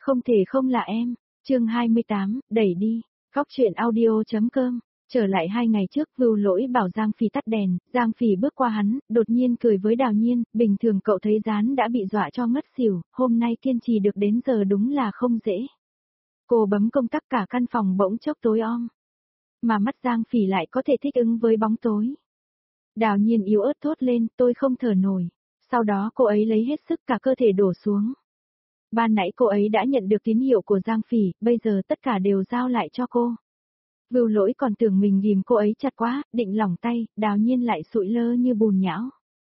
Không thể không là em. Chương 28, đẩy đi. Góc truyện audio.com. Trở lại 2 ngày trước, Vưu Lỗi bảo Giang Phỉ tắt đèn, Giang Phỉ bước qua hắn, đột nhiên cười với Đào Nhiên, bình thường cậu thấy Gián đã bị dọa cho ngất xỉu, hôm nay kiên trì được đến giờ đúng là không dễ. Cô bấm công tắc cả căn phòng bỗng chốc tối om. Mà mắt Giang Phỉ lại có thể thích ứng với bóng tối. Đào Nhiên yếu ớt thốt lên, tôi không thở nổi. Sau đó cô ấy lấy hết sức cả cơ thể đổ xuống. Ban nãy cô ấy đã nhận được tín hiệu của Giang Phỉ, bây giờ tất cả đều giao lại cho cô. Vưu Lỗi còn tưởng mình ghìm cô ấy chặt quá, định lỏng tay, Đào Nhiên lại sụi lơ như bùn nhão.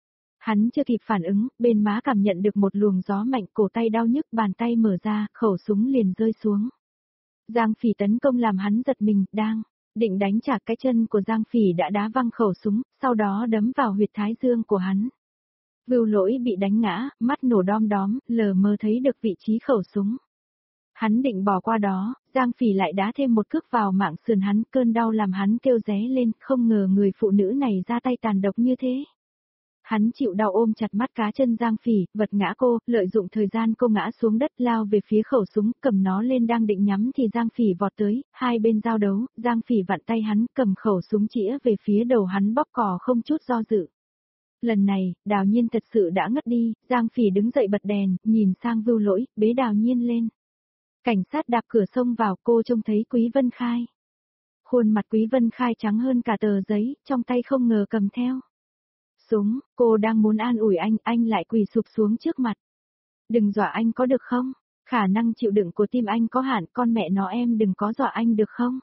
Hắn chưa kịp phản ứng, bên má cảm nhận được một luồng gió mạnh, cổ tay đau nhức, bàn tay mở ra, khẩu súng liền rơi xuống. Giang Phỉ tấn công làm hắn giật mình, định đánh trả, cái chân của Giang Phỉ đã đá văng khẩu súng, sau đó đấm vào huyệt thái dương của hắn. Vưu Lỗi bị đánh ngã, mắt nổ đom đóm, lờ mờ thấy được vị trí khẩu súng. Hắn định bỏ qua đó, Giang Phỉ lại đá thêm một cước vào mạng sườn hắn, cơn đau làm hắn kêu ré lên, không ngờ người phụ nữ này ra tay tàn độc như thế. Hắn chịu đau ôm chặt mắt cá chân Giang Phỉ, vật ngã cô, lợi dụng thời gian cô ngã xuống đất lao về phía khẩu súng, cầm nó lên đang định nhắm thì Giang Phỉ vọt tới, hai bên giao đấu, Giang Phỉ vặn tay hắn, cầm khẩu súng chĩa về phía đầu hắn bóp cò không chút do dự. Lần này, Đào Nhiên thật sự đã ngất đi, Giang Phỉ đứng dậy bật đèn, nhìn sang Vưu Lỗi, bế Đào Nhiên lên. Cảnh sát đạp cửa xông vào, cô trông thấy Quý Vân Khai. Khuôn mặt Quý Vân Khai trắng hơn cả tờ giấy, trong tay không ngờ cầm theo súng, cô đang muốn an ủi anh lại quỳ sụp xuống trước mặt. Đừng dọa anh có được không? Khả năng chịu đựng của tim anh có hạn, con mẹ nó em đừng có dọa anh được không?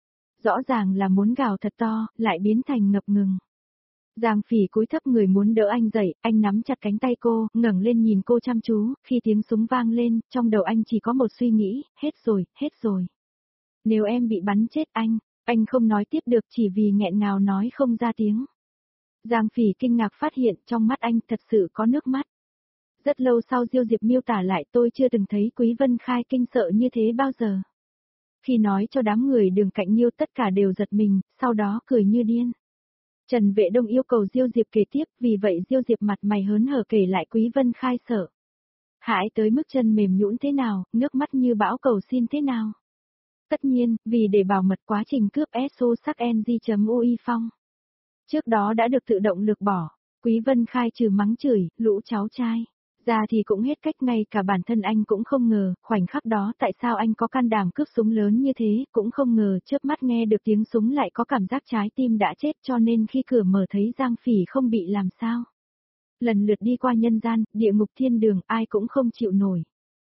Rõ ràng là muốn gào thật to, lại biến thành ngập ngừng. Giang Phỉ cúi thấp người muốn đỡ anh dậy, anh nắm chặt cánh tay cô, ngẩng lên nhìn cô chăm chú, khi tiếng súng vang lên, trong đầu anh chỉ có một suy nghĩ, hết rồi. Nếu em bị bắn chết anh không nói tiếp được chỉ vì nghẹn ngào nói không ra tiếng. Giang Phỉ kinh ngạc phát hiện trong mắt anh thật sự có nước mắt. Rất lâu sau Diêu Diệp miêu tả lại, tôi chưa từng thấy Quý Vân Khai kinh sợ như thế bao giờ. Khi nói cho đám người đường cạnh Nhiêu tất cả đều giật mình, sau đó cười như điên. Trần Vệ Đông yêu cầu Diêu Diệp kể tiếp, vì vậy Diêu Diệp mặt mày hớn hở kể lại Quý Vân Khai sợ hãi tới mức chân mềm nhũn thế nào, nước mắt như bão cầu xin thế nào. Tất nhiên, vì để bảo mật quá trình cướp SO sắc NG.UI phong. Trước đó đã được tự động lược bỏ, Quý Vân Khai trừ mắng chửi, lũ cháu trai. Ra thì cũng hết cách, ngay cả bản thân anh cũng không ngờ, khoảnh khắc đó tại sao anh có can đảm cướp súng lớn như thế, cũng không ngờ chớp mắt nghe được tiếng súng lại có cảm giác trái tim đã chết, cho nên khi cửa mở thấy Giang Phỉ không bị làm sao. Lần lượt đi qua nhân gian, địa ngục thiên đường, ai cũng không chịu nổi.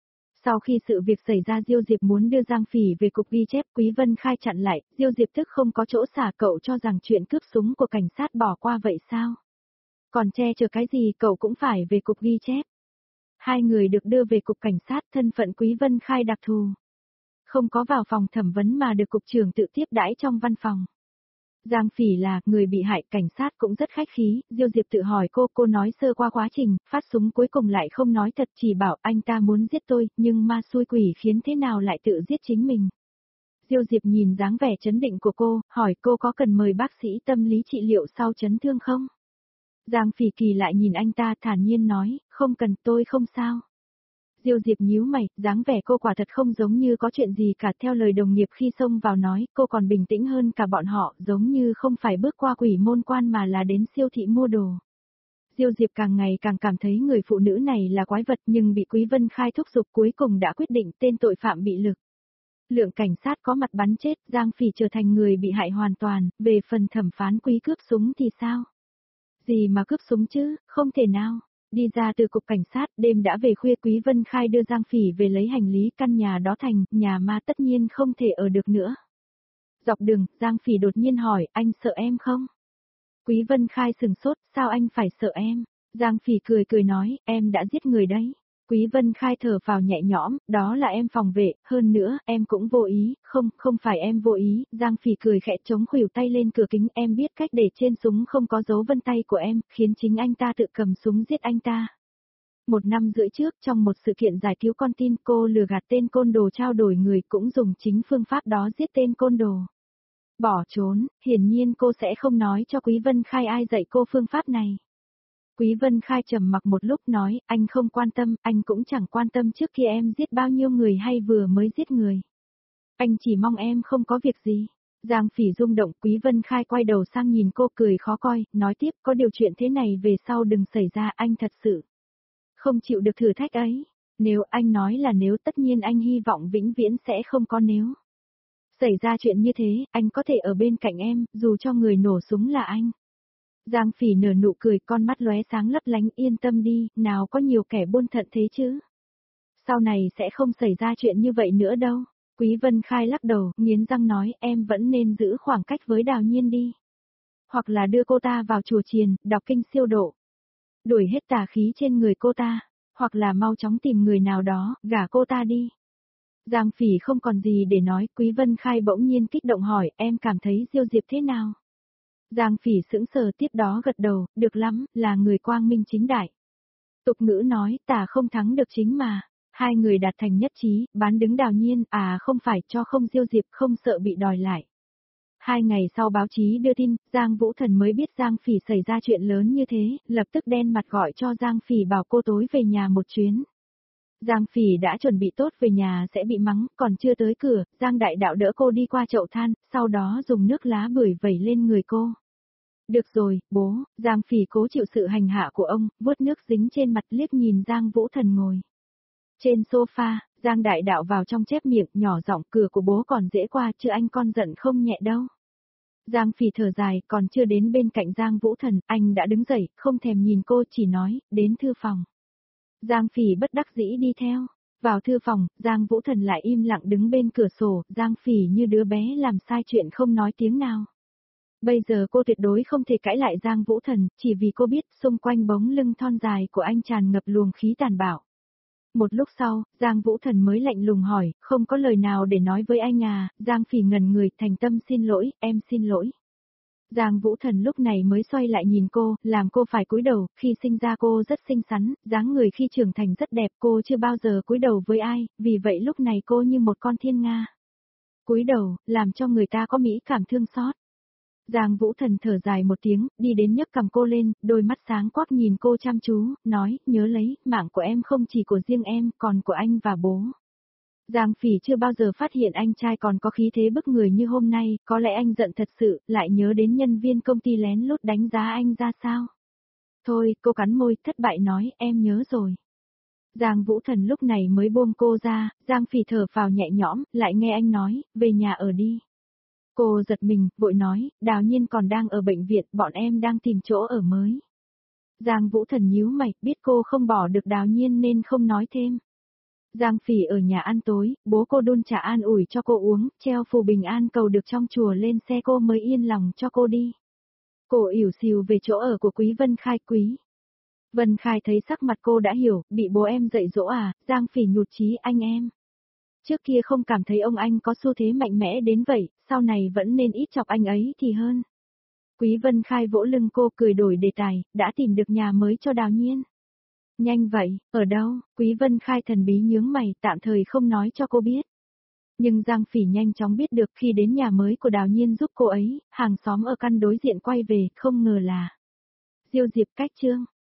Sau khi sự việc xảy ra Diêu Diệp muốn đưa Giang Phỉ về cục ghi chép, Quý Vân Khai chặn lại, Diêu Diệp tức không có chỗ xả, cậu cho rằng chuyện cướp súng của cảnh sát bỏ qua vậy sao? Còn che chở cái gì, cậu cũng phải về cục ghi chép. Hai người được đưa về cục cảnh sát, thân phận Quý Vân Khai đặc thù. Không có vào phòng thẩm vấn mà được cục trưởng tự tiếp đãi trong văn phòng. Giang Phỉ là người bị hại, cảnh sát cũng rất khách khí, Diêu Diệp tự hỏi cô nói sơ qua quá trình, phát súng cuối cùng lại không nói thật, chỉ bảo anh ta muốn giết tôi, nhưng ma xui quỷ khiến thế nào lại tự giết chính mình. Diêu Diệp nhìn dáng vẻ chấn định của cô, hỏi cô có cần mời bác sĩ tâm lý trị liệu sau chấn thương không? Giang Phỉ kỳ lại nhìn anh ta thản nhiên nói, không cần, tôi không sao. Diêu Diệp nhíu mày, dáng vẻ cô quả thật không giống như có chuyện gì cả, theo lời đồng nghiệp khi xông vào nói, cô còn bình tĩnh hơn cả bọn họ, giống như không phải bước qua quỷ môn quan mà là đến siêu thị mua đồ. Diêu Diệp càng ngày càng cảm thấy người phụ nữ này là quái vật, nhưng bị Quý Vân Khai thúc giục cuối cùng đã quyết định tên tội phạm bị lực lượng cảnh sát có mặt bắn chết, Giang Phỉ trở thành người bị hại hoàn toàn, về phần thẩm phán Quý cướp súng thì sao? Gì mà cướp súng chứ, không thể nào. Đi ra từ cục cảnh sát, đêm đã về khuya, Quý Vân Khai đưa Giang Phỉ về lấy hành lý, căn nhà đó thành nhà ma tất nhiên không thể ở được nữa. Dọc đường, Giang Phỉ đột nhiên hỏi, anh sợ em không? Quý Vân Khai sừng sốt, sao anh phải sợ em? Giang Phỉ cười nói, em đã giết người đấy. Quý Vân Khai thở vào nhẹ nhõm, đó là em phòng vệ, hơn nữa, em cũng vô ý, không phải em vô ý, Giang Phỉ cười khẽ chống khuỷu tay lên cửa kính, em biết cách để trên súng không có dấu vân tay của em, khiến chính anh ta tự cầm súng giết anh ta. 1 năm rưỡi trước, trong một sự kiện giải cứu con tin, cô lừa gạt tên côn đồ trao đổi người, cũng dùng chính phương pháp đó giết tên côn đồ. Bỏ trốn, hiển nhiên cô sẽ không nói cho Quý Vân Khai ai dạy cô phương pháp này. Quý Vân Khai trầm mặc một lúc nói, anh không quan tâm, anh cũng chẳng quan tâm trước kia em giết bao nhiêu người hay vừa mới giết người. Anh chỉ mong em không có việc gì. Giang Phỉ rung động, Quý Vân Khai quay đầu sang nhìn cô cười khó coi, nói tiếp, có điều chuyện thế này về sau đừng xảy ra, anh thật sự không chịu được thử thách ấy. Nếu anh nói là nếu, tất nhiên anh hy vọng vĩnh viễn sẽ không có nếu. Xảy ra chuyện như thế, anh có thể ở bên cạnh em, dù cho người nổ súng là anh. Giang Phỉ nở nụ cười, con mắt lóe sáng lấp lánh, yên tâm đi, nào có nhiều kẻ buôn thận thế chứ. Sau này sẽ không xảy ra chuyện như vậy nữa đâu. Quý Vân Khai lắc đầu, nghiến răng nói, em vẫn nên giữ khoảng cách với Đào Nhiên đi. Hoặc là đưa cô ta vào chùa chiền, đọc kinh siêu độ. Đuổi hết tà khí trên người cô ta. Hoặc là mau chóng tìm người nào đó, gả cô ta đi. Giang Phỉ không còn gì để nói, Quý Vân Khai bỗng nhiên kích động hỏi, em cảm thấy Diêu Diệp thế nào? Giang Phỉ sững sờ, tiếp đó gật đầu, được lắm, là người quang minh chính đại. Tục ngữ nói, tà không thắng được chính mà. Hai người đạt thành nhất trí, bán đứng Đào Nhiên, không phải cho không Diêu Diệp, không sợ bị đòi lại. 2 ngày sau báo chí đưa tin, Giang Vũ Thần mới biết Giang Phỉ xảy ra chuyện lớn như thế, lập tức đen mặt gọi cho Giang Phỉ bảo cô tối về nhà một chuyến. Giang Phỉ đã chuẩn bị tốt về nhà sẽ bị mắng, còn chưa tới cửa, Giang Đại Đạo đỡ cô đi qua chậu than, sau đó dùng nước lá bưởi vẩy lên người cô. Được rồi, bố, Giang Phỉ cố chịu sự hành hạ của ông, vuốt nước dính trên mặt liếc nhìn Giang Vũ Thần ngồi. Trên sofa, Giang Đại Đạo vào trong chép miệng, nhỏ giọng, cửa của bố còn dễ qua chứ anh con giận không nhẹ đâu. Giang Phỉ thở dài, còn chưa đến bên cạnh Giang Vũ Thần, anh đã đứng dậy, không thèm nhìn cô, chỉ nói, đến thư phòng. Giang Phỉ bất đắc dĩ đi theo. Vào thư phòng, Giang Vũ Thần lại im lặng đứng bên cửa sổ, Giang Phỉ như đứa bé làm sai chuyện không nói tiếng nào. Bây giờ cô tuyệt đối không thể cãi lại Giang Vũ Thần, chỉ vì cô biết xung quanh bóng lưng thon dài của anh tràn ngập luồng khí tàn bạo. Một lúc sau, Giang Vũ Thần mới lạnh lùng hỏi, không có lời nào để nói với anh à, Giang Phỉ ngẩn người, thành tâm xin lỗi, em xin lỗi. Giang Vũ Thần lúc này mới xoay lại nhìn cô, làm cô phải cúi đầu, khi sinh ra cô rất xinh xắn, dáng người khi trưởng thành rất đẹp, cô chưa bao giờ cúi đầu với ai, vì vậy lúc này cô như một con thiên nga. Cúi đầu, làm cho người ta có mỹ cảm thương xót. Giang Vũ Thần thở dài một tiếng, đi đến nhấc cầm cô lên, đôi mắt sáng quắc nhìn cô chăm chú, nói, nhớ lấy, mạng của em không chỉ của riêng em, còn của anh và bố. Giang Phỉ chưa bao giờ phát hiện anh trai còn có khí thế bức người như hôm nay, có lẽ anh giận thật sự, lại nhớ đến nhân viên công ty lén lút đánh giá anh ra sao. Thôi, cô cắn môi, thất bại nói, em nhớ rồi. Giang Vũ Thần lúc này mới buông cô ra, Giang Phỉ thở phào nhẹ nhõm, lại nghe anh nói, về nhà ở đi. Cô giật mình, vội nói, Đào Nhiên còn đang ở bệnh viện, bọn em đang tìm chỗ ở mới. Giang Vũ Thần nhíu mày, biết cô không bỏ được Đào Nhiên nên không nói thêm. Giang Phỉ ở nhà ăn tối, bố cô đun trà an ủi cho cô uống, treo phù bình an cầu được trong chùa lên xe cô mới yên lòng cho cô đi. Cô ỉu xìu về chỗ ở của Quý Vân Khai. Vân Khai thấy sắc mặt cô đã hiểu, bị bố em dạy dỗ à, Giang Phỉ nhụt chí, anh em. Trước kia không cảm thấy ông anh có xu thế mạnh mẽ đến vậy, sau này vẫn nên ít chọc anh ấy thì hơn. Quý Vân Khai vỗ lưng cô cười đổi đề tài, đã tìm được nhà mới cho Đào Nhiên. Nhanh vậy, ở đâu? Quý Vân Khai thần bí nhướng mày, tạm thời không nói cho cô biết. Nhưng Giang Phỉ nhanh chóng biết được khi đến nhà mới của Đào Nhiên giúp cô ấy, hàng xóm ở căn đối diện quay về, không ngờ là Diêu Diệp. Cách chương